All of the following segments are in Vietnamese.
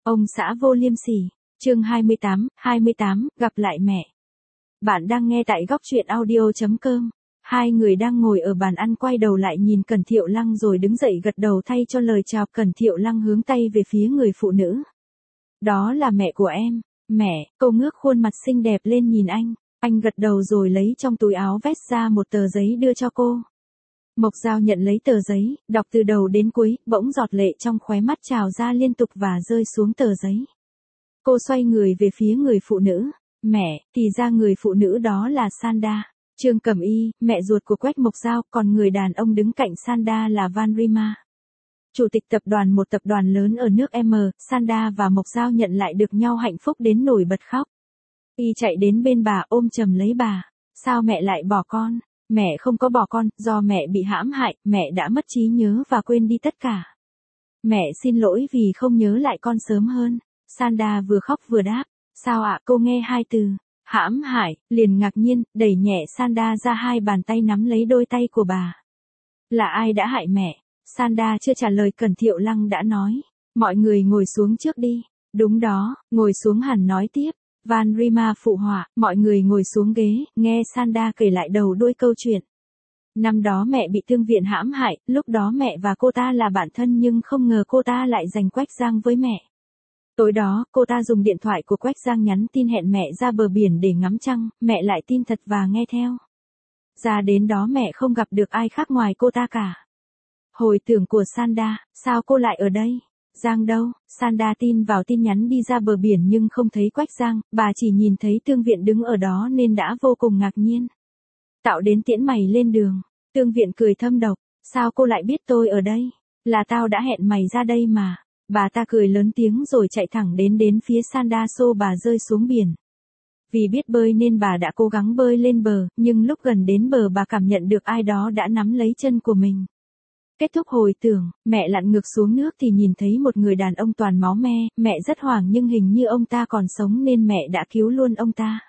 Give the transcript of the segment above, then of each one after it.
Ông xã vô liêm sỉ. Chương 28, gặp lại mẹ. Bạn đang nghe tại góc truyện audio.com. Hai người đang ngồi ở bàn ăn quay đầu lại nhìn Cẩn Thiệu Lăng rồi đứng dậy gật đầu thay cho lời chào. Cẩn Thiệu Lăng hướng tay về phía người phụ nữ. Đó là mẹ của em. Mẹ, cô ngước khuôn mặt xinh đẹp lên nhìn anh. Anh gật đầu rồi lấy trong túi áo vest ra một tờ giấy đưa cho cô. Mộc Dao nhận lấy tờ giấy, đọc từ đầu đến cuối, bỗng giọt lệ trong khóe mắt trào ra liên tục và rơi xuống tờ giấy. Cô xoay người về phía người phụ nữ. Mẹ, thì ra người phụ nữ đó là Sanda, Trương Cẩm Y, mẹ ruột của Quách Mộc Dao, còn người đàn ông đứng cạnh Sanda là Van Rima. Chủ tịch tập đoàn một tập đoàn lớn ở nước M, Sanda và Mộc Dao nhận lại được nhau hạnh phúc đến nổi bật khóc. Y chạy đến bên bà ôm chầm lấy bà. Sao mẹ lại bỏ con? Mẹ không có bỏ con, do mẹ bị hãm hại, mẹ đã mất trí nhớ và quên đi tất cả. Mẹ xin lỗi vì không nhớ lại con sớm hơn. Sanda vừa khóc vừa đáp. Sao ạ? Cô nghe hai từ hãm hại, liền ngạc nhiên, đẩy nhẹ Sanda ra, hai bàn tay nắm lấy đôi tay của bà. Là ai đã hại mẹ? Sanda chưa trả lời, Cẩn Thiệu Lăng đã nói. Mọi người ngồi xuống trước đi. Đúng đó, ngồi xuống hẳn nói tiếp. Van Rima phụ họa, mọi người ngồi xuống ghế, nghe Sanda kể lại đầu đuôi câu chuyện. Năm đó mẹ bị Thương Viện hãm hại, lúc đó mẹ và cô ta là bạn thân nhưng không ngờ cô ta lại giành Quách Giang với mẹ. Tối đó, cô ta dùng điện thoại của Quách Giang nhắn tin hẹn mẹ ra bờ biển để ngắm trăng, mẹ lại tin thật và nghe theo. Ra đến đó mẹ không gặp được ai khác ngoài cô ta cả. Hồi tưởng của Sanda, sao cô lại ở đây? Giang đâu? Sanda tin vào tin nhắn đi ra bờ biển nhưng không thấy Quách Giang, bà chỉ nhìn thấy Thương Viện đứng ở đó nên đã vô cùng ngạc nhiên. Tạo đến tiễn mày lên đường. Thương Viện cười thâm độc. Sao cô lại biết tôi ở đây? Là tao đã hẹn mày ra đây mà. Bà ta cười lớn tiếng rồi chạy thẳng đến phía Sanda xô bà rơi xuống biển. Vì biết bơi nên bà đã cố gắng bơi lên bờ, nhưng lúc gần đến bờ bà cảm nhận được ai đó đã nắm lấy chân của mình. Kết thúc hồi tưởng, mẹ lặn ngược xuống nước thì nhìn thấy một người đàn ông toàn máu me, mẹ rất hoảng nhưng hình như ông ta còn sống nên mẹ đã cứu luôn ông ta.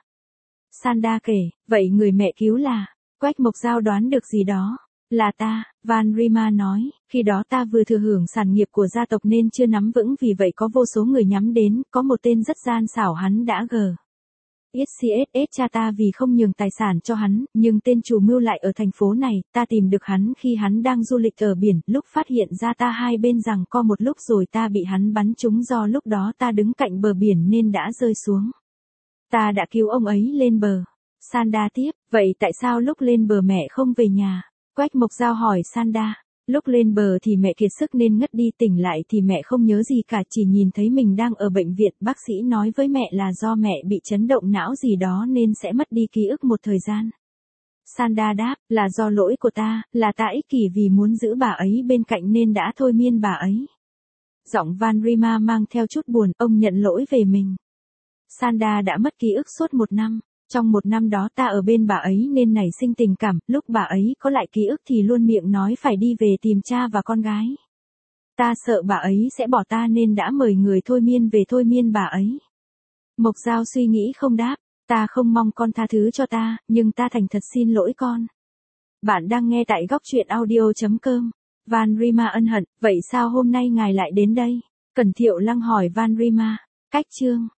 Sanda kể, vậy người mẹ cứu là? Quách Mộc Dao đoán được gì đó. Là ta, Van Rima nói, khi đó ta vừa thừa hưởng sản nghiệp của gia tộc nên chưa nắm vững, vì vậy có vô số người nhắm đến, có một tên rất gian xảo hắn đã SCSS cha ta vì không nhường tài sản cho hắn, nhưng tên chủ mưu lại ở thành phố này, ta tìm được hắn khi hắn đang du lịch ở biển, lúc phát hiện ra ta hai bên giằng co một lúc rồi ta bị hắn bắn trúng, do lúc đó ta đứng cạnh bờ biển nên đã rơi xuống. Ta đã cứu ông ấy lên bờ. Sanda tiếp, vậy tại sao lúc lên bờ mẹ không về nhà? Quách Mộc Dao hỏi Sanda. Lúc lên bờ thì mẹ kiệt sức nên ngất đi, tỉnh lại thì mẹ không nhớ gì cả, chỉ nhìn thấy mình đang ở bệnh viện, bác sĩ nói với mẹ là do mẹ bị chấn động não gì đó nên sẽ mất đi ký ức một thời gian. Sanda đáp, là do lỗi của ta, là ta ích kỷ vì muốn giữ bà ấy bên cạnh nên đã thôi miên bà ấy. Giọng Van Rima mang theo chút buồn, ông nhận lỗi về mình. Sanda đã mất ký ức suốt 1 năm. Trong 1 năm đó ta ở bên bà ấy nên nảy sinh tình cảm, lúc bà ấy có lại ký ức thì luôn miệng nói phải đi về tìm cha và con gái. Ta sợ bà ấy sẽ bỏ ta nên đã mời người thôi miên về thôi miên bà ấy. Mộc Dao suy nghĩ không đáp, ta không mong con tha thứ cho ta, nhưng ta thành thật xin lỗi con. Bạn đang nghe tại góc truyện audio.com. Van Rima ân hận, vậy sao hôm nay ngài lại đến đây? Cẩn Thiệu Lăng hỏi Van Rima. Cách chương